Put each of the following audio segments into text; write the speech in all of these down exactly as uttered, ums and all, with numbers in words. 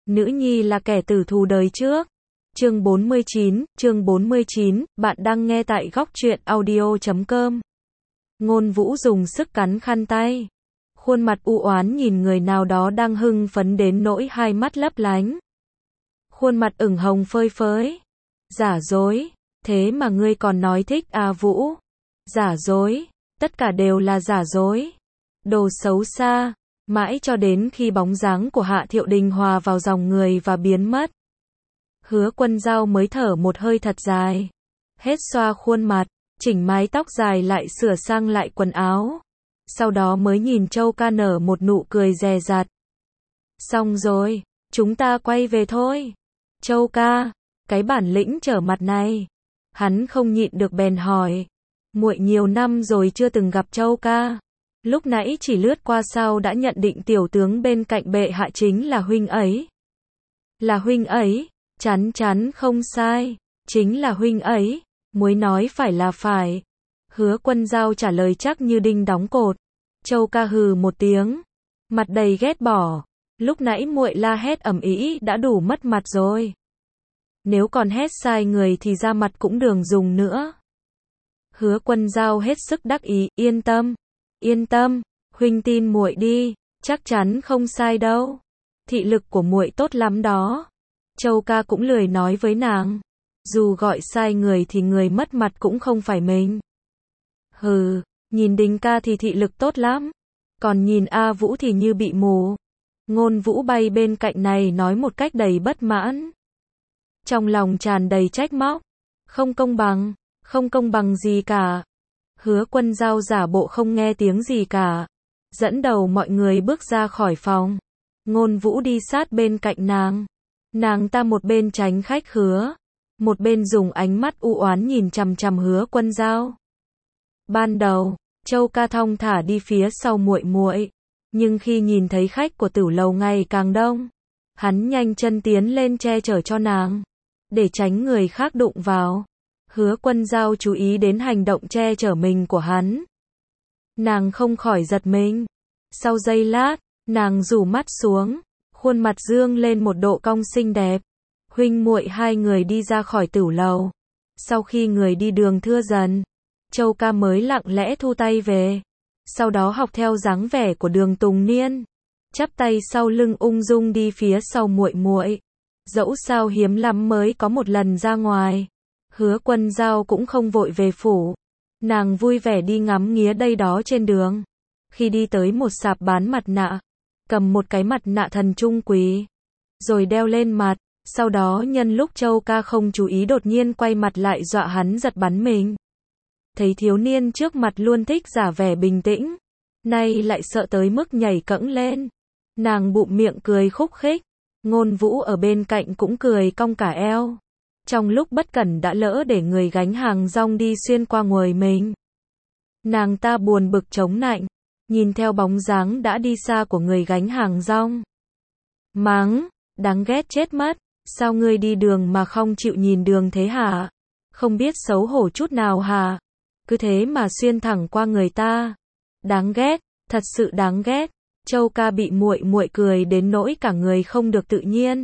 Nữ nhi là kẻ tử thù đời trước. Chương bốn mươi chín, chương bốn mươi chín, bạn đang nghe tại góc truyện audio chấm com. Ngôn Vũ dùng sức cắn khăn tay. Khuôn mặt u oán nhìn người nào đó đang hưng phấn đến nỗi hai mắt lấp lánh. Khuôn mặt ửng hồng phơi phới. Giả dối, thế mà ngươi còn nói thích à Vũ? Giả dối, tất cả đều là giả dối. Đồ xấu xa, mãi cho đến khi bóng dáng của Hạ Thiệu Đình hòa vào dòng người và biến mất. Hứa Quân Dao mới thở một hơi thật dài. Hết xoa khuôn mặt, chỉnh mái tóc dài lại sửa sang lại quần áo. Sau đó mới nhìn Châu Ca nở một nụ cười dè dặt. Xong rồi, chúng ta quay về thôi. Châu Ca, cái bản lĩnh trở mặt này. Hắn không nhịn được bèn hỏi. Muội nhiều năm rồi chưa từng gặp Châu Ca. Lúc nãy chỉ lướt qua sau đã nhận định tiểu tướng bên cạnh bệ hạ chính là huynh ấy. Là huynh ấy, chắn chắn không sai, chính là huynh ấy, muối nói phải là phải. Hứa Quân Dao trả lời chắc như đinh đóng cột. Châu Ca hừ một tiếng, mặt đầy ghét bỏ. Lúc nãy muội la hét ầm ĩ đã đủ mất mặt rồi. Nếu còn hét sai người thì ra mặt cũng đừng dùng nữa. Hứa Quân Dao hết sức đắc ý, yên tâm, yên tâm, huynh tin muội đi, chắc chắn không sai đâu. Thị lực của muội tốt lắm đó. Châu Ca cũng lười nói với nàng. Dù gọi sai người thì người mất mặt cũng không phải mình. Hừ, nhìn Đình ca thì thị lực tốt lắm. Còn nhìn A Vũ thì như bị mù. Ngôn Vũ bay bên cạnh này nói một cách đầy bất mãn. Trong lòng tràn đầy trách móc. Không công bằng, không công bằng gì cả. Hứa Quân Dao giả bộ không nghe tiếng gì cả. Dẫn đầu mọi người bước ra khỏi phòng. Ngôn Vũ đi sát bên cạnh nàng. Nàng ta một bên tránh khách khứa, một bên dùng ánh mắt u oán nhìn chằm chằm Hứa Quân Dao. Ban đầu, Châu Ca thong thả đi phía sau muội muội, nhưng khi nhìn thấy khách của tử lầu ngày càng đông, hắn nhanh chân tiến lên che chở cho nàng, để tránh người khác đụng vào. Hứa Quân Dao chú ý đến hành động che chở mình của hắn. Nàng không khỏi giật mình. Sau giây lát, nàng rủ mắt xuống. Khuôn mặt dương lên một độ cong xinh đẹp. Huynh muội hai người đi ra khỏi tửu lầu. Sau khi người đi đường thưa dần, Châu Ca mới lặng lẽ thu tay về. Sau đó học theo dáng vẻ của Đường Tùng Niên, chắp tay sau lưng ung dung đi phía sau muội muội. Dẫu sao hiếm lắm mới có một lần ra ngoài. Hứa Quân Dao cũng không vội về phủ. Nàng vui vẻ đi ngắm nghía đây đó trên đường. Khi đi tới một sạp bán mặt nạ, cầm một cái mặt nạ thần trung quý, rồi đeo lên mặt, sau đó nhân lúc Châu Ca không chú ý đột nhiên quay mặt lại dọa hắn giật bắn mình. Thấy thiếu niên trước mặt luôn thích giả vẻ bình tĩnh, nay lại sợ tới mức nhảy cẫng lên. Nàng bụm miệng cười khúc khích, Ngôn Vũ ở bên cạnh cũng cười cong cả eo. Trong lúc bất cẩn đã lỡ để người gánh hàng rong đi xuyên qua người mình. Nàng ta buồn bực chống nạnh, nhìn theo bóng dáng đã đi xa của người gánh hàng rong. Mắng, đáng ghét chết mất, sao ngươi đi đường mà không chịu nhìn đường thế hả? Không biết xấu hổ chút nào hả? Cứ thế mà xuyên thẳng qua người ta. Đáng ghét, thật sự đáng ghét. Châu Ca bị muội muội cười đến nỗi cả người không được tự nhiên.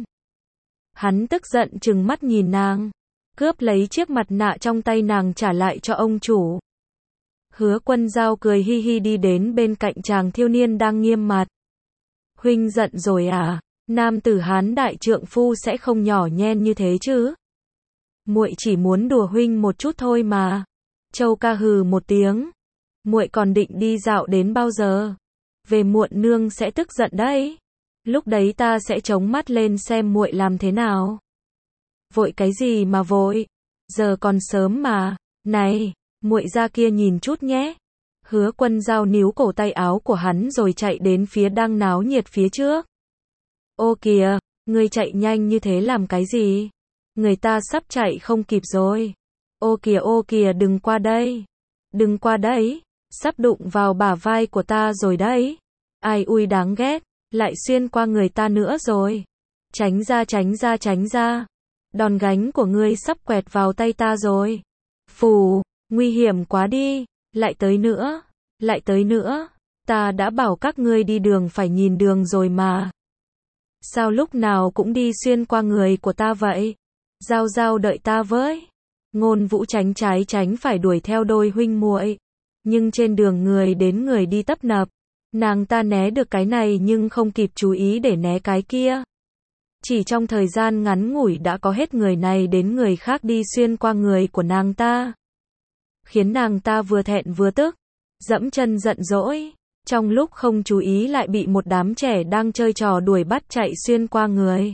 Hắn tức giận trừng mắt nhìn nàng, cướp lấy chiếc mặt nạ trong tay nàng trả lại cho ông chủ. Hứa Quân Dao cười hi hi đi đến bên cạnh chàng thiếu niên đang nghiêm mặt. Huynh giận rồi à? Nam tử Hán đại trượng phu sẽ không nhỏ nhen như thế chứ? Muội chỉ muốn đùa huynh một chút thôi mà. Châu Ca hừ một tiếng. Muội còn định đi dạo đến bao giờ? Về muộn nương sẽ tức giận đấy. Lúc đấy ta sẽ chống mắt lên xem muội làm thế nào. Vội cái gì mà vội? Giờ còn sớm mà. Này, muội ra kia nhìn chút nhé. Hứa Quân Dao níu cổ tay áo của hắn rồi chạy đến phía đang náo nhiệt phía trước. Ô kìa, ngươi chạy nhanh như thế làm cái gì? Người ta sắp chạy không kịp rồi. Ô kìa ô kìa đừng qua đây. Đừng qua đấy. Sắp đụng vào bả vai của ta rồi đấy. Ai ui đáng ghét. Lại xuyên qua người ta nữa rồi. Tránh ra tránh ra tránh ra. Đòn gánh của ngươi sắp quẹt vào tay ta rồi. Phù, nguy hiểm quá đi. Lại tới nữa. Lại tới nữa. Ta đã bảo các ngươi đi đường phải nhìn đường rồi mà. Sao lúc nào cũng đi xuyên qua người của ta vậy? Giao giao đợi ta với. Ngôn Vũ tránh trái tránh phải đuổi theo đôi huynh muội. Nhưng trên đường người đến người đi tấp nập. Nàng ta né được cái này nhưng không kịp chú ý để né cái kia. Chỉ trong thời gian ngắn ngủi đã có hết người này đến người khác đi xuyên qua người của nàng ta. Khiến nàng ta vừa thẹn vừa tức, dẫm chân giận dỗi. Trong lúc không chú ý lại bị một đám trẻ đang chơi trò đuổi bắt chạy xuyên qua người.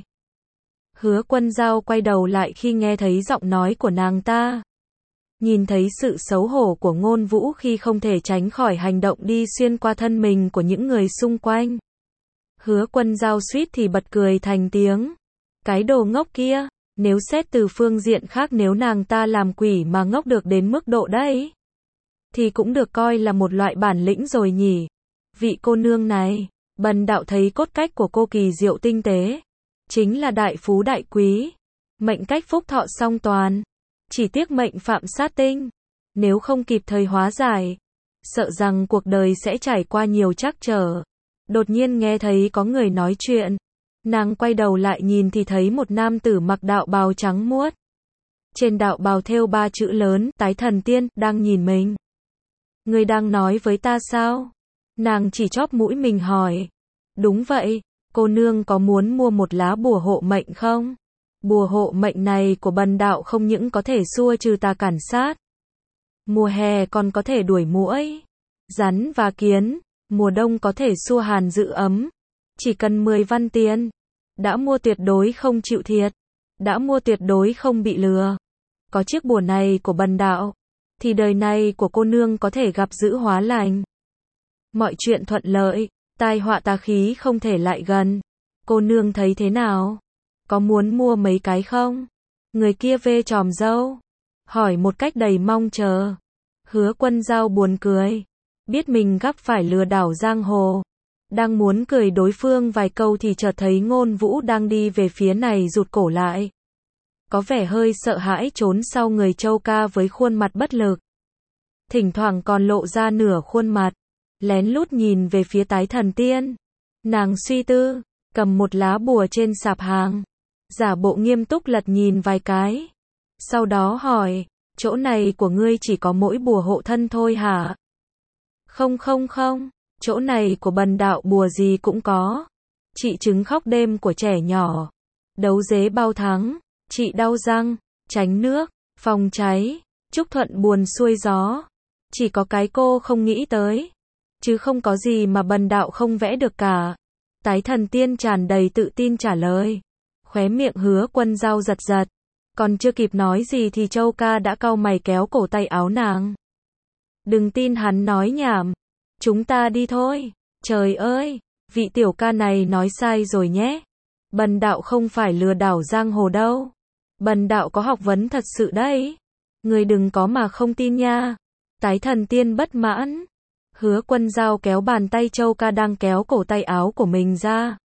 Hứa Quân Dao quay đầu lại khi nghe thấy giọng nói của nàng ta. Nhìn thấy sự xấu hổ của Ngôn Vũ khi không thể tránh khỏi hành động đi xuyên qua thân mình của những người xung quanh. Hứa Quân Dao suýt thì bật cười thành tiếng. Cái đồ ngốc kia, nếu xét từ phương diện khác nếu nàng ta làm quỷ mà ngốc được đến mức độ đấy, thì cũng được coi là một loại bản lĩnh rồi nhỉ. Vị cô nương này, Bần đạo thấy cốt cách của cô kỳ diệu tinh tế. Chính là đại phú đại quý. Mệnh cách phúc thọ song toàn. Chỉ tiếc mệnh phạm sát tinh. Nếu không kịp thời hóa giải, sợ rằng cuộc đời sẽ trải qua nhiều trắc trở. Đột nhiên nghe thấy có người nói chuyện. Nàng quay đầu lại nhìn thì thấy một nam tử mặc đạo bào trắng muốt. Trên đạo bào thêu ba chữ lớn, Tái Thần Tiên, đang nhìn mình. Người đang nói với ta sao? Nàng chỉ chóp mũi mình hỏi. Đúng vậy, cô nương có muốn mua một lá bùa hộ mệnh không? Bùa hộ mệnh này của bần đạo không những có thể xua trừ tà cản sát. Mùa hè còn có thể đuổi muỗi, rắn và kiến. Mùa đông có thể xua hàn giữ ấm. Chỉ cần mười văn tiền. Đã mua tuyệt đối không chịu thiệt. Đã mua tuyệt đối không bị lừa. Có chiếc bùa này của bần đạo, thì đời này của cô nương có thể gặp dữ hóa lành. Mọi chuyện thuận lợi, tai họa tà khí không thể lại gần. Cô nương thấy thế nào? Có muốn mua mấy cái không? Người kia vê tròm râu, hỏi một cách đầy mong chờ. Hứa Quân Dao buồn cười. Biết mình gặp phải lừa đảo giang hồ. Đang muốn cười đối phương vài câu thì chợt thấy Ngôn Vũ đang đi về phía này rụt cổ lại. Có vẻ hơi sợ hãi trốn sau người Châu Ca với khuôn mặt bất lực. Thỉnh thoảng còn lộ ra nửa khuôn mặt. Lén lút nhìn về phía Tái Thần Tiên. Nàng suy tư, cầm một lá bùa trên sạp hàng. Giả bộ nghiêm túc lật nhìn vài cái. Sau đó hỏi, chỗ này của ngươi chỉ có mỗi bùa hộ thân thôi hả? Không không không, chỗ này của bần đạo bùa gì cũng có. Trị chứng khóc đêm của trẻ nhỏ. Đấu dế bao thắng. Trị đau răng. Tránh nước. Phòng cháy. Chúc thuận buồn xuôi gió. Chỉ có cái cô không nghĩ tới. Chứ không có gì mà bần đạo không vẽ được cả. Tái Thần Tiên tràn đầy tự tin trả lời. Khóe miệng Hứa Quân Dao giật giật. Còn chưa kịp nói gì thì Châu Ca đã cau mày kéo cổ tay áo nàng. Đừng tin hắn nói nhảm. Chúng ta đi thôi. Trời ơi, vị tiểu ca này nói sai rồi nhé. Bần đạo không phải lừa đảo giang hồ đâu. Bần đạo có học vấn thật sự đấy. Người đừng có mà không tin nha. Tái Thần Tiên bất mãn. Hứa Quân Dao kéo bàn tay Châu Ca đang kéo cổ tay áo của mình ra.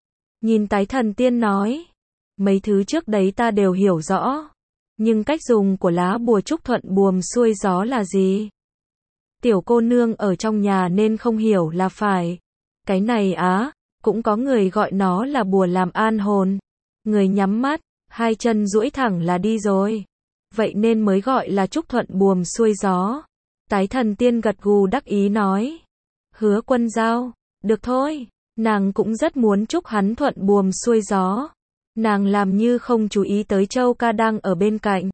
Nhìn Tái Thần Tiên nói. Mấy thứ trước đấy ta đều hiểu rõ. Nhưng cách dùng của lá bùa chúc thuận buồm xuôi gió là gì? Tiểu cô nương ở trong nhà nên không hiểu là phải. Cái này á, cũng có người gọi nó là bùa làm an hồn. Người nhắm mắt, hai chân duỗi thẳng là đi rồi. Vậy nên mới gọi là chúc thuận buồm xuôi gió. Tái Thần Tiên gật gù đắc ý nói. Hứa Quân Dao, được thôi, nàng cũng rất muốn chúc hắn thuận buồm xuôi gió. Nàng làm như không chú ý tới Châu Ca đang ở bên cạnh.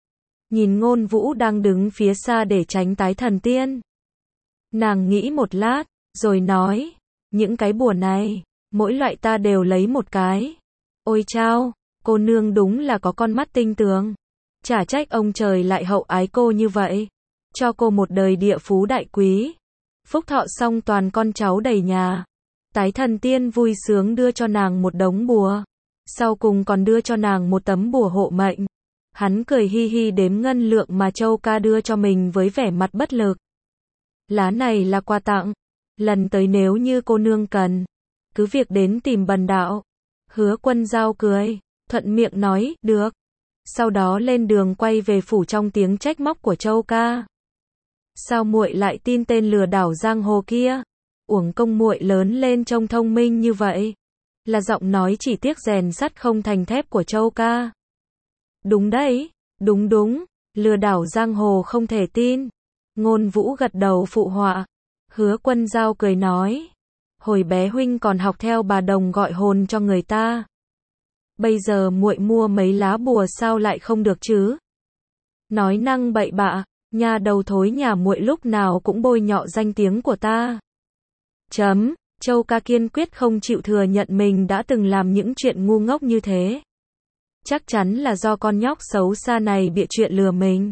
Nhìn Ngôn Vũ đang đứng phía xa để tránh Tái Thần Tiên. Nàng nghĩ một lát, rồi nói, những cái bùa này, mỗi loại ta đều lấy một cái. Ôi chao, cô nương đúng là có con mắt tinh tường. Chả trách ông trời lại hậu ái cô như vậy. Cho cô một đời địa phú đại quý. Phúc thọ song toàn con cháu đầy nhà. Tái Thần Tiên vui sướng đưa cho nàng một đống bùa. Sau cùng còn đưa cho nàng một tấm bùa hộ mệnh. Hắn cười hi hi đếm ngân lượng mà Châu Ca đưa cho mình với vẻ mặt bất lực. Lá này là quà tặng. Lần tới nếu như cô nương cần, cứ việc đến tìm bần đạo. Hứa Quân Dao cười, thuận miệng nói, được. Sau đó lên đường quay về phủ trong tiếng trách móc của Châu Ca. Sao muội lại tin tên lừa đảo giang hồ kia? Uổng công muội lớn lên trông thông minh như vậy. Là giọng nói chỉ tiếc rèn sắt không thành thép của Châu ca. Đúng đấy, đúng đúng, lừa đảo giang hồ không thể tin. Ngôn Vũ gật đầu phụ họa. Hứa Quân Dao cười nói. Hồi bé huynh còn học theo bà Đồng gọi hồn cho người ta. Bây giờ muội mua mấy lá bùa sao lại không được chứ? Nói năng bậy bạ, nhà đầu thối nhà muội lúc nào cũng bôi nhọ danh tiếng của ta. Chấm, Châu ca kiên quyết không chịu thừa nhận mình đã từng làm những chuyện ngu ngốc như thế. Chắc chắn là do con nhóc xấu xa này bịa chuyện lừa mình.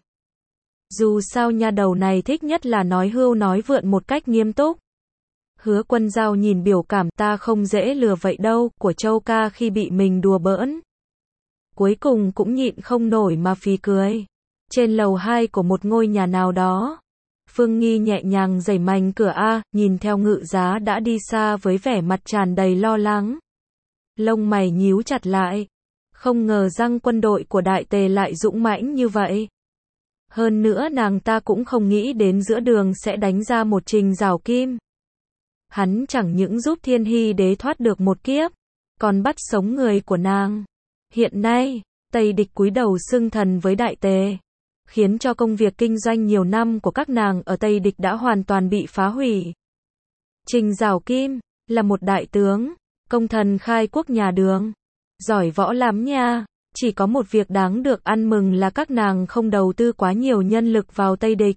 Dù sao nha đầu này thích nhất là nói hưu nói vượn một cách nghiêm túc. Hứa Quân Dao nhìn biểu cảm ta không dễ lừa vậy đâu của Châu ca khi bị mình đùa bỡn. Cuối cùng cũng nhịn không nổi mà phì cười. Trên lầu hai của một ngôi nhà nào đó, Phương Nghi nhẹ nhàng giày mành cửa A, nhìn theo Ngự Giá đã đi xa với vẻ mặt tràn đầy lo lắng. Lông mày nhíu chặt lại. Không ngờ rằng quân đội của Đại Tề lại dũng mãnh như vậy. Hơn nữa nàng ta cũng không nghĩ đến giữa đường sẽ đánh ra một trình rào kim. Hắn chẳng những giúp Thiên Hy Đế thoát được một kiếp, còn bắt sống người của nàng. Hiện nay, Tây địch cúi đầu xưng thần với Đại Tề, khiến cho công việc kinh doanh nhiều năm của các nàng ở Tây địch đã hoàn toàn bị phá hủy. Trình Giảo Kim là một đại tướng, công thần khai quốc nhà Đường, giỏi võ lắm nha. Chỉ có một việc đáng được ăn mừng là các nàng không đầu tư quá nhiều nhân lực vào Tây địch,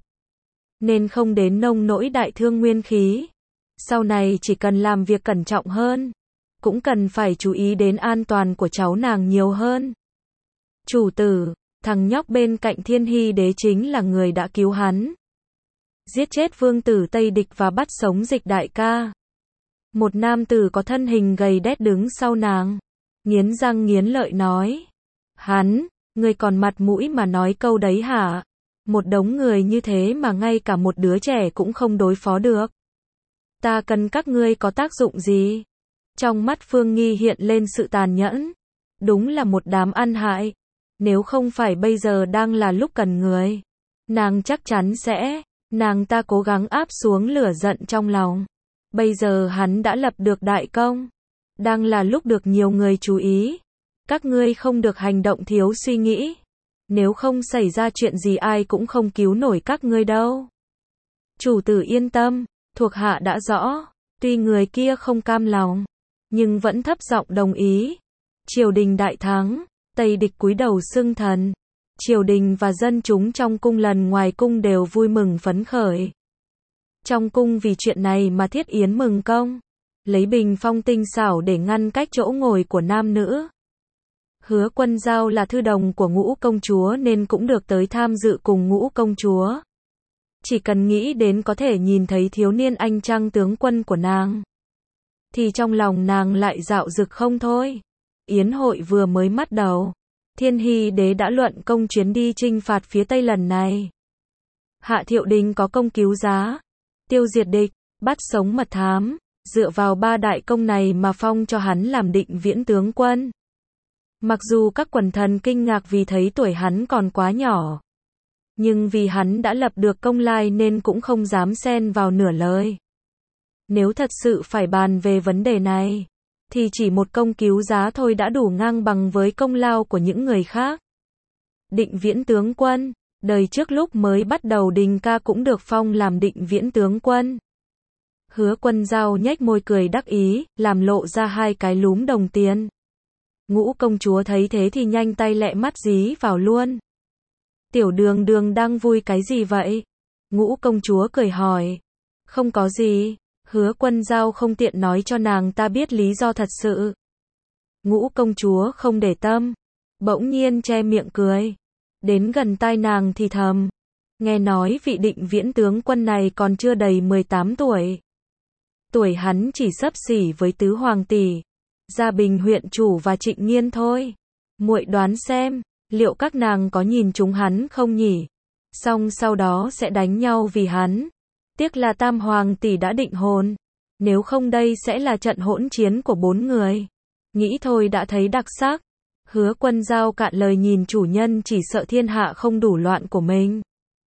nên không đến nông nỗi đại thương nguyên khí. Sau này chỉ cần làm việc cẩn trọng hơn, cũng cần phải chú ý đến an toàn của cháu nàng nhiều hơn. Chủ tử, thằng nhóc bên cạnh Thiên Hy Đế chính là người đã cứu hắn, giết chết vương tử Tây địch và bắt sống Dịch đại ca. Một nam tử có thân hình gầy đét đứng sau nàng, nghiến răng nghiến lợi nói. Hắn, ngươi còn mặt mũi mà nói câu đấy hả? Một đống người như thế mà ngay cả một đứa trẻ cũng không đối phó được. Ta cần các ngươi có tác dụng gì? Trong mắt Phương Nghi hiện lên sự tàn nhẫn. Đúng là một đám ăn hại. Nếu không phải bây giờ đang là lúc cần người, nàng chắc chắn sẽ, nàng ta cố gắng áp xuống lửa giận trong lòng. Bây giờ hắn đã lập được đại công, đang là lúc được nhiều người chú ý. Các ngươi không được hành động thiếu suy nghĩ. Nếu không xảy ra chuyện gì ai cũng không cứu nổi các ngươi đâu. Chủ tử yên tâm, thuộc hạ đã rõ. Tuy người kia không cam lòng, nhưng vẫn thấp giọng đồng ý. Triều đình đại thắng, Tây địch cúi đầu xưng thần. Triều đình và dân chúng trong cung lần ngoài cung đều vui mừng phấn khởi. Trong cung vì chuyện này mà thiết yến mừng công, lấy bình phong tinh xảo để ngăn cách chỗ ngồi của nam nữ. Hứa Quân Dao là thư đồng của Ngũ công chúa nên cũng được tới tham dự cùng Ngũ công chúa. Chỉ cần nghĩ đến có thể nhìn thấy thiếu niên anh trang tướng quân của nàng, thì trong lòng nàng lại dạo dực không thôi. Yến hội vừa mới bắt đầu, Thiên Hy Đế đã luận công chuyến đi chinh phạt phía Tây lần này. Hạ Thiệu Đình có công cứu giá, tiêu diệt địch, bắt sống mật thám, dựa vào ba đại công này mà phong cho hắn làm Định Viễn tướng quân. Mặc dù các quần thần kinh ngạc vì thấy tuổi hắn còn quá nhỏ, nhưng vì hắn đã lập được công lai nên cũng không dám xen vào nửa lời. Nếu thật sự phải bàn về vấn đề này, thì chỉ một công cứu giá thôi đã đủ ngang bằng với công lao của những người khác. Định Viễn tướng quân, đời trước lúc mới bắt đầu Đình ca cũng được phong làm Định Viễn tướng quân. Hứa Quân Dao nhếch môi cười đắc ý, làm lộ ra hai cái lúm đồng tiền. Ngũ công chúa thấy thế thì nhanh tay lẹ mắt dí vào luôn. Tiểu Đường Đường đang vui cái gì vậy? Ngũ công chúa cười hỏi. Không có gì. Hứa Quân Dao không tiện nói cho nàng ta biết lý do thật sự. Ngũ công chúa không để tâm, bỗng nhiên che miệng cười. Đến gần tai nàng thì thầm. Nghe nói vị Định Viễn tướng quân này còn chưa đầy mười tám tuổi. Tuổi hắn chỉ xấp xỉ với tứ hoàng tỷ, Gia Bình huyện chủ và Trịnh Nghiên thôi. Muội đoán xem, liệu các nàng có nhìn trúng hắn không nhỉ? Xong sau đó sẽ đánh nhau vì hắn. Tiếc là tam hoàng tỷ đã định hôn. Nếu không đây sẽ là trận hỗn chiến của bốn người. Nghĩ thôi đã thấy đặc sắc. Hứa Quân Dao cạn lời nhìn chủ nhân chỉ sợ thiên hạ không đủ loạn của mình.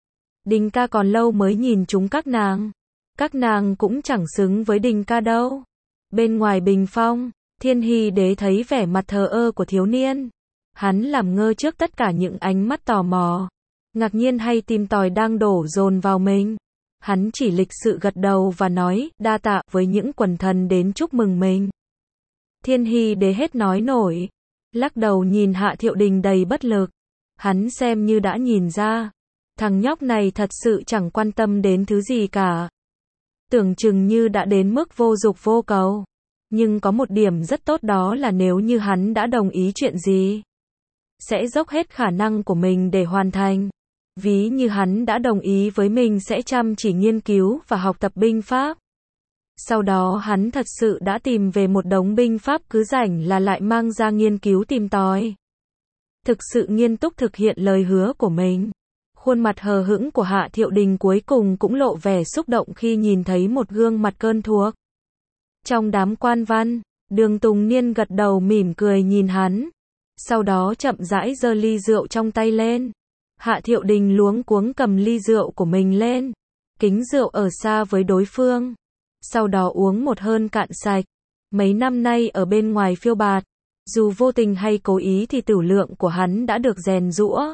Đình ca còn lâu mới nhìn chúng các nàng. Các nàng cũng chẳng xứng với Đình ca đâu. Bên ngoài bình phong, Thiên Hy Đế thấy vẻ mặt thờ ơ của thiếu niên. Hắn làm ngơ trước tất cả những ánh mắt tò mò, ngạc nhiên hay tìm tòi đang đổ dồn vào mình. Hắn chỉ lịch sự gật đầu và nói, đa tạ với những quần thần đến chúc mừng mình. Thiên Hy Đế hết nói nổi, lắc đầu nhìn Hạ Thiệu Đình đầy bất lực. Hắn xem như đã nhìn ra, thằng nhóc này thật sự chẳng quan tâm đến thứ gì cả. Tưởng chừng như đã đến mức vô dục vô cầu. Nhưng có một điểm rất tốt, đó là nếu như hắn đã đồng ý chuyện gì, sẽ dốc hết khả năng của mình để hoàn thành. Ví như hắn đã đồng ý với mình sẽ chăm chỉ nghiên cứu và học tập binh pháp. Sau đó hắn thật sự đã tìm về một đống binh pháp, cứ rảnh là lại mang ra nghiên cứu tìm tòi. Thực sự nghiêm túc thực hiện lời hứa của mình. Khuôn mặt hờ hững của Hạ Thiệu Đình cuối cùng cũng lộ vẻ xúc động khi nhìn thấy một gương mặt quen thuộc. Trong đám quan văn, Đường Tùng Niên gật đầu mỉm cười nhìn hắn. Sau đó chậm rãi giơ ly rượu trong tay lên. Hạ Thiệu Đình luống cuống cầm ly rượu của mình lên, kính rượu ở xa với đối phương. Sau đó uống một hơi cạn sạch. Mấy năm nay ở bên ngoài phiêu bạt, dù vô tình hay cố ý thì tửu lượng của hắn đã được rèn giũa.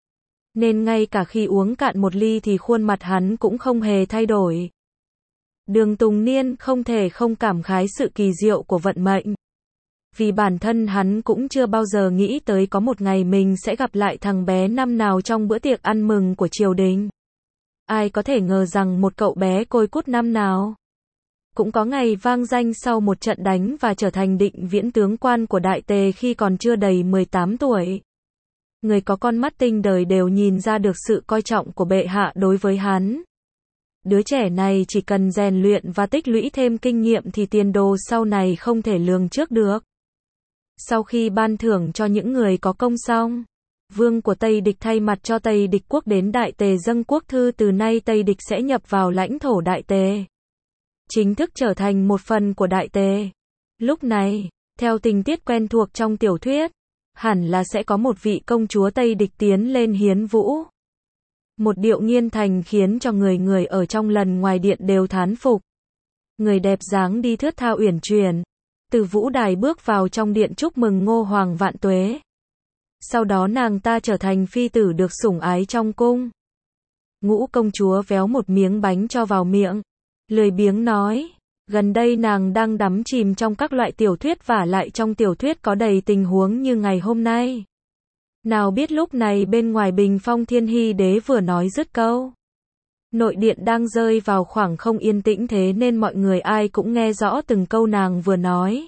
Nên ngay cả khi uống cạn một ly thì khuôn mặt hắn cũng không hề thay đổi. Đường Tùng Niên không thể không cảm khái sự kỳ diệu của vận mệnh. Vì bản thân hắn cũng chưa bao giờ nghĩ tới có một ngày mình sẽ gặp lại thằng bé năm nào trong bữa tiệc ăn mừng của triều đình. Ai có thể ngờ rằng một cậu bé côi cút năm nào cũng có ngày vang danh sau một trận đánh và trở thành định viễn tướng quan của Đại Tề khi còn chưa đầy mười tám tuổi. Người có con mắt tinh đời đều nhìn ra được sự coi trọng của bệ hạ đối với hắn. Đứa trẻ này chỉ cần rèn luyện và tích lũy thêm kinh nghiệm thì tiền đồ sau này không thể lường trước được. Sau khi ban thưởng cho những người có công xong, vương của Tây Địch thay mặt cho Tây Địch quốc đến Đại Tề dâng quốc thư, từ nay Tây Địch sẽ nhập vào lãnh thổ Đại Tề, chính thức trở thành một phần của Đại Tề. Lúc này, theo tình tiết quen thuộc trong tiểu thuyết, hẳn là sẽ có một vị công chúa Tây Địch tiến lên hiến vũ. Một điệu nghiên thành khiến cho người người ở trong lần ngoài điện đều thán phục. Người đẹp dáng đi thướt tha uyển chuyển, từ vũ đài bước vào trong điện chúc mừng Ngô Hoàng vạn tuế. Sau đó nàng ta trở thành phi tử được sủng ái trong cung. Ngũ công chúa véo một miếng bánh cho vào miệng, lười biếng nói, gần đây nàng đang đắm chìm trong các loại tiểu thuyết, và lại trong tiểu thuyết có đầy tình huống như ngày hôm nay. Nào biết lúc này bên ngoài bình phong Thiên Hy Đế vừa nói dứt câu, nội điện đang rơi vào khoảng không yên tĩnh, thế nên mọi người ai cũng nghe rõ từng câu nàng vừa nói.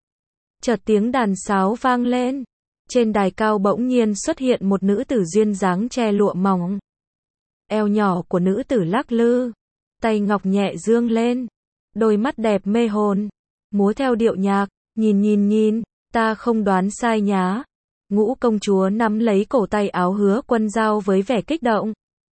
Chợt tiếng đàn sáo vang lên, trên đài cao bỗng nhiên xuất hiện một nữ tử duyên dáng che lụa mỏng. Eo nhỏ của nữ tử lắc lư, tay ngọc nhẹ dương lên, đôi mắt đẹp mê hồn, múa theo điệu nhạc, nhìn nhìn nhìn, ta không đoán sai nhá. Ngũ công chúa nắm lấy cổ tay áo Hứa Quân Dao với vẻ kích động.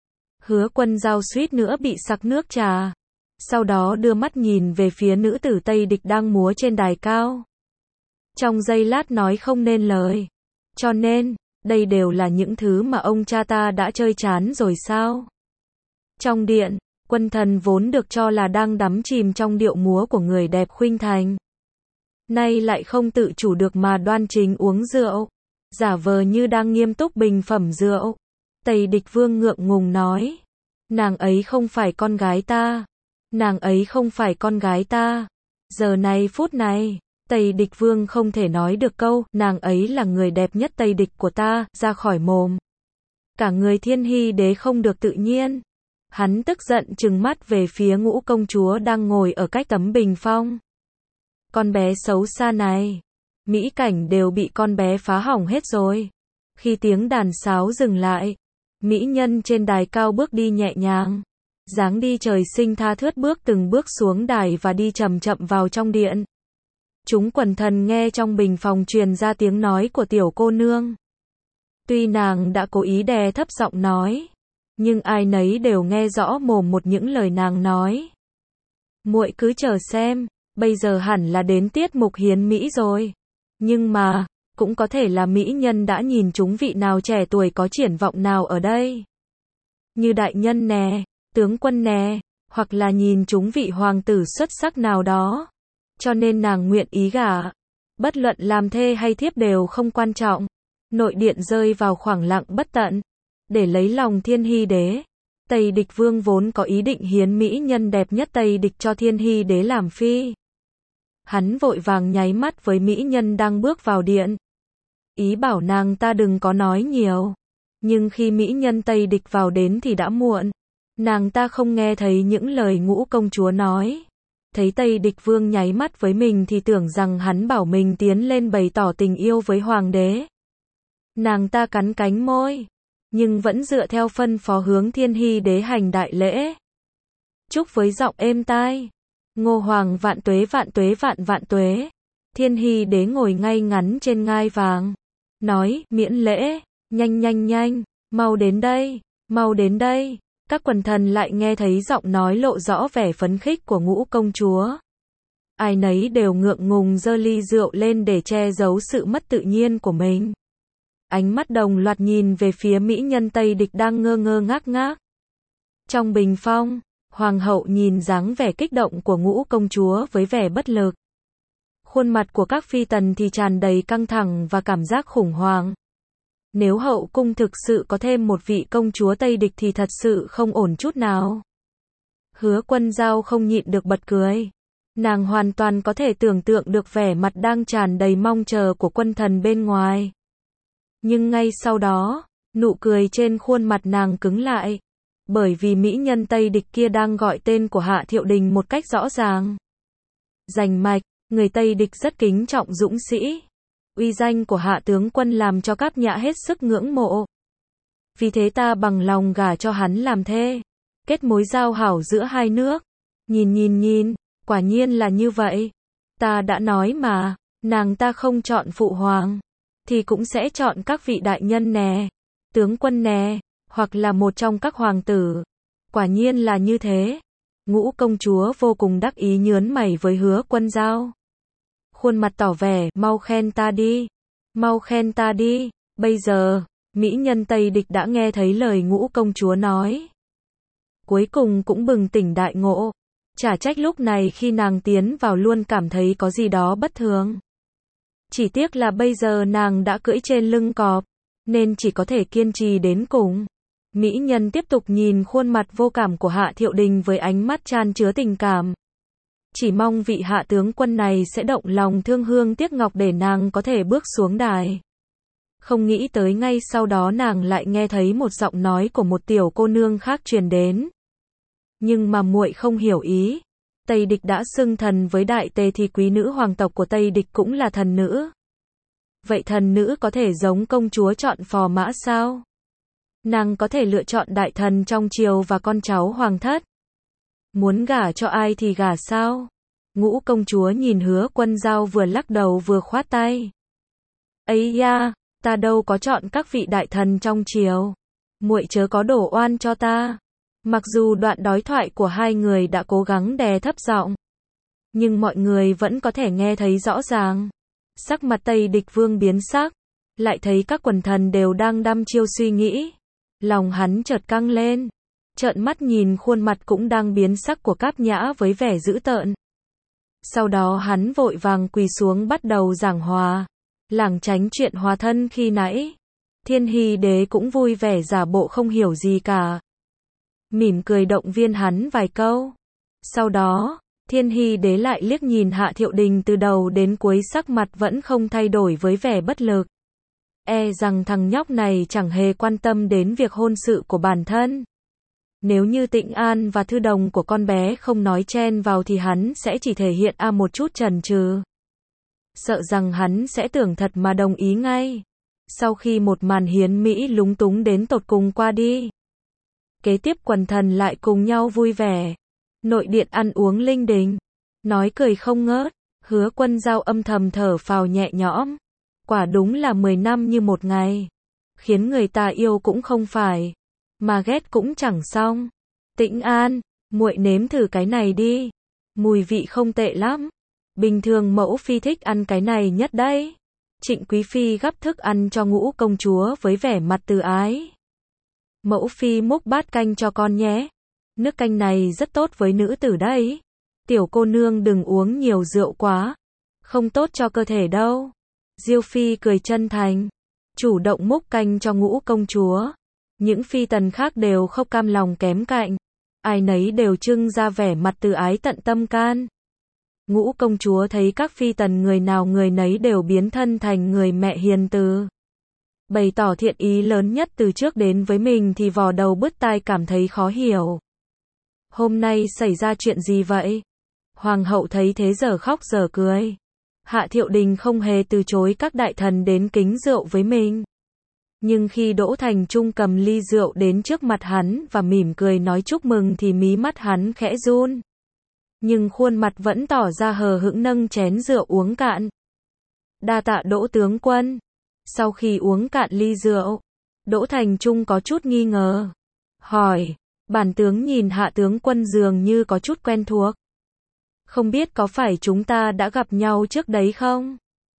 Hứa Quân Dao suýt nữa bị sặc nước trà. Sau đó đưa mắt nhìn về phía nữ tử Tây Địch đang múa trên đài cao. Trong giây lát nói không nên lời. Cho nên, đây đều là những thứ mà ông cha ta đã chơi chán rồi sao? Trong điện, quân thần vốn được cho là đang đắm chìm trong điệu múa của người đẹp khuynh thành, nay lại không tự chủ được mà đoan chính uống rượu, giả vờ như đang nghiêm túc bình phẩm rượu. Tây Địch vương ngượng ngùng nói, nàng ấy không phải con gái ta, nàng ấy không phải con gái ta. Giờ này phút này, Tây Địch vương không thể nói được câu, nàng ấy là người đẹp nhất Tây Địch của ta, ra khỏi mồm. Cả người Thiên Hy Đế không được tự nhiên. Hắn tức giận trừng mắt về phía ngũ công chúa đang ngồi ở cách tấm bình phong. Con bé xấu xa này, mỹ cảnh đều bị con bé phá hỏng hết rồi. Khi tiếng đàn sáo dừng lại, mỹ nhân trên đài cao bước đi nhẹ nhàng, dáng đi trời sinh tha thướt, bước từng bước xuống đài và đi chậm chậm vào trong điện. Chúng quần thần nghe trong bình phòng truyền ra tiếng nói của tiểu cô nương. Tuy nàng đã cố ý đè thấp giọng nói, nhưng ai nấy đều nghe rõ mồm một những lời nàng nói. Muội cứ chờ xem, bây giờ hẳn là đến tiết mục hiến mỹ rồi. Nhưng mà, cũng có thể là mỹ nhân đã nhìn chúng vị nào trẻ tuổi có triển vọng nào ở đây. Như đại nhân nè, tướng quân nè, hoặc là nhìn chúng vị hoàng tử xuất sắc nào đó. Cho nên nàng nguyện ý gả. Bất luận làm thê hay thiếp đều không quan trọng. Nội điện rơi vào khoảng lặng bất tận. Để lấy lòng Thiên Hy đế, Tây Địch Vương vốn có ý định hiến mỹ nhân đẹp nhất Tây Địch cho Thiên Hy đế làm phi. Hắn vội vàng nháy mắt với mỹ nhân đang bước vào điện. Ý bảo nàng ta đừng có nói nhiều. Nhưng khi mỹ nhân Tây Địch vào đến thì đã muộn. Nàng ta không nghe thấy những lời Ngũ công chúa nói. Thấy Tây Địch Vương nháy mắt với mình thì tưởng rằng hắn bảo mình tiến lên bày tỏ tình yêu với hoàng đế. Nàng ta cắn cánh môi, nhưng vẫn dựa theo phân phó hướng Thiên Hy đế hành đại lễ. Chúc với giọng êm tai. Ngô hoàng vạn tuế vạn tuế vạn vạn tuế. Thiên Hy đế ngồi ngay ngắn trên ngai vàng. Nói, miễn lễ, nhanh nhanh nhanh, mau đến đây, mau đến đây. Các quần thần lại nghe thấy giọng nói lộ rõ vẻ phấn khích của Ngũ công chúa. Ai nấy đều ngượng ngùng giơ ly rượu lên để che giấu sự mất tự nhiên của mình. Ánh mắt đồng loạt nhìn về phía mỹ nhân Tây Địch đang ngơ ngơ ngác ngác. Trong bình phong, hoàng hậu nhìn dáng vẻ kích động của Ngũ công chúa với vẻ bất lực. Khuôn mặt của các phi tần thì tràn đầy căng thẳng và cảm giác khủng hoảng. Nếu hậu cung thực sự có thêm một vị công chúa Tây Địch thì thật sự không ổn chút nào. Hứa Quân Dao không nhịn được bật cười. Nàng hoàn toàn có thể tưởng tượng được vẻ mặt đang tràn đầy mong chờ của quân thần bên ngoài. Nhưng ngay sau đó, nụ cười trên khuôn mặt nàng cứng lại. Bởi vì mỹ nhân Tây Địch kia đang gọi tên của Hạ Thiệu Đình một cách rõ ràng. Rành mạch, người Tây Địch rất kính trọng dũng sĩ. Uy danh của Hạ tướng quân làm cho các nhã hết sức ngưỡng mộ. Vì thế ta bằng lòng gả cho hắn làm thê. Kết mối giao hảo giữa hai nước. Nhìn nhìn nhìn, quả nhiên là như vậy. Ta đã nói mà, nàng ta không chọn phụ hoàng, thì cũng sẽ chọn các vị đại nhân nè, tướng quân nè, hoặc là một trong các hoàng tử. Quả nhiên là như thế. Ngũ công chúa vô cùng đắc ý nhớn mày với Hứa Quân Dao. Khuôn mặt tỏ vẻ, mau khen ta đi, mau khen ta đi. Bây giờ, mỹ nhân Tây Địch đã nghe thấy lời Ngũ công chúa nói. Cuối cùng cũng bừng tỉnh đại ngộ. Chả trách lúc này khi nàng tiến vào luôn cảm thấy có gì đó bất thường. Chỉ tiếc là bây giờ nàng đã cưỡi trên lưng cọp, nên chỉ có thể kiên trì đến cùng. Mỹ nhân tiếp tục nhìn khuôn mặt vô cảm của Hạ Thiệu Đình với ánh mắt chan chứa tình cảm. Chỉ mong vị hạ tướng quân này sẽ động lòng thương hương tiếc ngọc để nàng có thể bước xuống đài. Không nghĩ tới ngay sau đó nàng lại nghe thấy một giọng nói của một tiểu cô nương khác truyền đến. Nhưng mà muội không hiểu ý. Tây Địch đã xưng thần với đại tề thì quý nữ hoàng tộc của Tây Địch cũng là thần nữ. Vậy thần nữ có thể giống công chúa chọn phò mã sao? Nàng có thể lựa chọn đại thần trong triều và con cháu hoàng thất. Muốn gả cho ai thì gả sao? Ngũ công chúa nhìn Hứa Quân Dao vừa lắc đầu vừa khoát tay. Ấy da, ta đâu có chọn các vị đại thần trong triều. Muội chớ có đổ oan cho ta. Mặc dù đoạn đối thoại của hai người đã cố gắng đè thấp giọng, nhưng mọi người vẫn có thể nghe thấy rõ ràng. Sắc mặt Tây Địch Vương biến sắc, lại thấy các quần thần đều đang đăm chiêu suy nghĩ. Lòng hắn chợt căng lên, trợn mắt nhìn khuôn mặt cũng đang biến sắc của Cáp Nhã với vẻ dữ tợn. Sau đó hắn vội vàng quỳ xuống bắt đầu giảng hòa, lảng tránh chuyện hòa thân khi nãy. Thiên Hy đế cũng vui vẻ giả bộ không hiểu gì cả, mỉm cười động viên hắn vài câu. Sau đó, Thiên Hy đế lại liếc nhìn Hạ Thiệu Đình từ đầu đến cuối, sắc mặt vẫn không thay đổi với vẻ bất lực. E rằng thằng nhóc này chẳng hề quan tâm đến việc hôn sự của bản thân. Nếu như Tịnh An và thư đồng của con bé không nói chen vào thì hắn sẽ chỉ thể hiện a một chút chần chừ. Sợ rằng hắn sẽ tưởng thật mà đồng ý ngay. Sau khi một màn hiến mỹ lúng túng đến tột cùng qua đi, kế tiếp quần thần lại cùng nhau vui vẻ. Nội điện ăn uống linh đình, nói cười không ngớt. Hứa Quân Dao âm thầm thở phào nhẹ nhõm. Quả đúng là mười năm như một ngày. Khiến người ta yêu cũng không phải, mà ghét cũng chẳng xong. Tĩnh An, muội nếm thử cái này đi. Mùi vị không tệ lắm. Bình thường mẫu phi thích ăn cái này nhất đấy. Trịnh Quý Phi gắp thức ăn cho Ngũ công chúa với vẻ mặt từ ái. Mẫu phi múc bát canh cho con nhé. Nước canh này rất tốt với nữ tử đấy. Tiểu cô nương đừng uống nhiều rượu quá. không tốt cho cơ thể đâu. Diêu Phi cười chân thành, chủ động múc canh cho Ngũ công chúa. Những phi tần khác đều không cam lòng kém cạnh, ai nấy đều trưng ra vẻ mặt từ ái tận tâm can. Ngũ công chúa thấy các phi tần người nào người nấy đều biến thân thành người mẹ hiền từ, bày tỏ thiện ý lớn nhất từ trước đến với mình thì vò đầu bứt tai cảm thấy khó hiểu. Hôm nay xảy ra chuyện gì vậy? Hoàng hậu thấy thế giờ khóc giờ cười. Hạ Thiệu Đình không hề từ chối các đại thần đến kính rượu với mình. Nhưng khi Đỗ Thành Trung cầm ly rượu đến trước mặt hắn và mỉm cười nói chúc mừng thì mí mắt hắn khẽ run. Nhưng khuôn mặt vẫn tỏ ra hờ hững nâng chén rượu uống cạn. Đa tạ Đỗ tướng quân. Sau khi uống cạn ly rượu, Đỗ Thành Trung có chút nghi ngờ. Hỏi, bản tướng nhìn Hạ tướng quân dường như có chút quen thuộc. Không biết có phải chúng ta đã gặp nhau trước đấy không?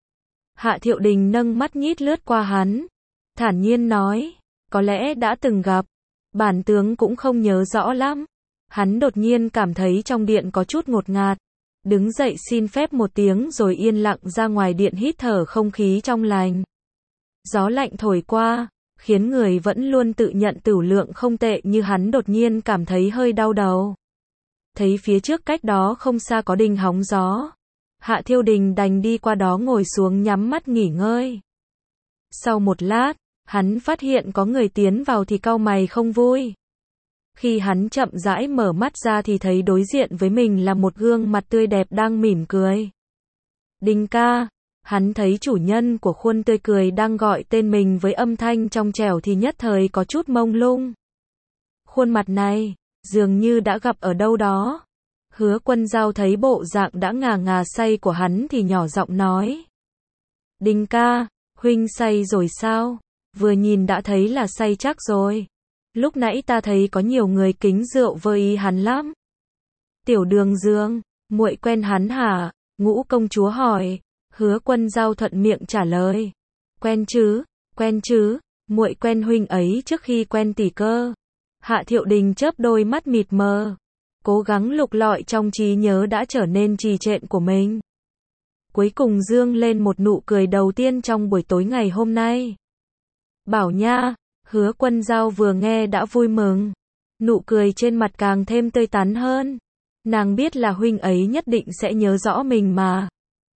Hạ Thiệu Đình nâng mắt nhít lướt qua hắn, thản nhiên nói, có lẽ đã từng gặp, bản tướng cũng không nhớ rõ lắm. Hắn đột nhiên cảm thấy trong điện có chút ngột ngạt, đứng dậy xin phép một tiếng rồi yên lặng ra ngoài điện hít thở không khí trong lành. Gió lạnh thổi qua, khiến người vẫn luôn tự nhận tửu lượng không tệ như hắn đột nhiên cảm thấy hơi đau đầu. Thấy phía trước cách đó không xa có đình hóng gió, Hạ Thiệu Đình đành đi qua đó ngồi xuống nhắm mắt nghỉ ngơi. Sau một lát, hắn phát hiện có người tiến vào thì cau mày không vui. Khi hắn chậm rãi mở mắt ra thì thấy đối diện với mình là một gương mặt tươi đẹp đang mỉm cười. Đình ca, hắn thấy chủ nhân của khuôn tươi cười đang gọi tên mình với âm thanh trong trẻo thì nhất thời có chút mông lung. Khuôn mặt này, dường như đã gặp ở đâu đó. Hứa Quân Dao thấy bộ dạng đã ngà ngà say của hắn thì nhỏ giọng nói. Đình ca, huynh say rồi sao? Vừa nhìn đã thấy là say chắc rồi. Lúc nãy ta thấy có nhiều người kính rượu với ý hắn lắm. Tiểu Đường Dương, muội quen hắn hả? Ngũ công chúa hỏi. Hứa Quân Dao thuận miệng trả lời. Quen chứ, quen chứ, muội quen huynh ấy trước khi quen tỷ cơ. Hạ Thiệu Đình chớp đôi mắt mịt mờ, cố gắng lục lọi trong trí nhớ đã trở nên trì trệ của mình. Cuối cùng dương lên một nụ cười đầu tiên trong buổi tối ngày hôm nay. Bảo nha, Hứa Quân Dao vừa nghe đã vui mừng, nụ cười trên mặt càng thêm tươi tắn hơn. Nàng biết là huynh ấy nhất định sẽ nhớ rõ mình mà.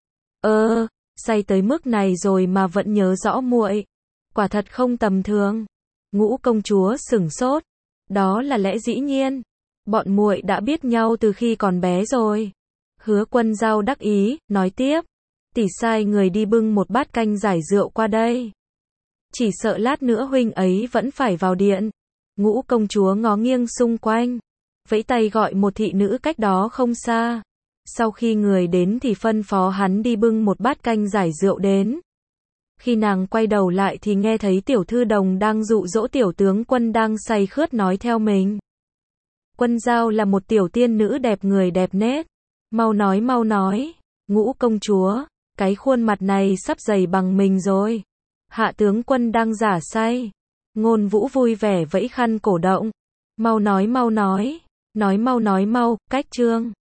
Ơ, say tới mức này rồi mà vẫn nhớ rõ muội, quả thật không tầm thường. Ngũ công chúa sửng sốt, đó là lẽ dĩ nhiên, bọn muội đã biết nhau từ khi còn bé rồi. Hứa Quân Dao đắc ý, nói tiếp, tỷ sai người đi bưng một bát canh giải rượu qua đây. Chỉ sợ lát nữa huynh ấy vẫn phải vào điện. Ngũ công chúa ngó nghiêng xung quanh, vẫy tay gọi một thị nữ cách đó không xa. Sau khi người đến thì phân phó hắn đi bưng một bát canh giải rượu đến. Khi nàng quay đầu lại thì nghe thấy tiểu thư đồng đang dụ dỗ tiểu tướng quân đang say khướt nói theo mình. Quân Dao là một tiểu tiên nữ đẹp người đẹp nét. Mau nói mau nói, Ngũ công chúa, cái khuôn mặt này sắp dày bằng mình rồi. Hạ tướng quân đang giả say. Ngôn Vũ vui vẻ vẫy khăn cổ động. Mau nói mau nói, nói mau nói mau, cách trương.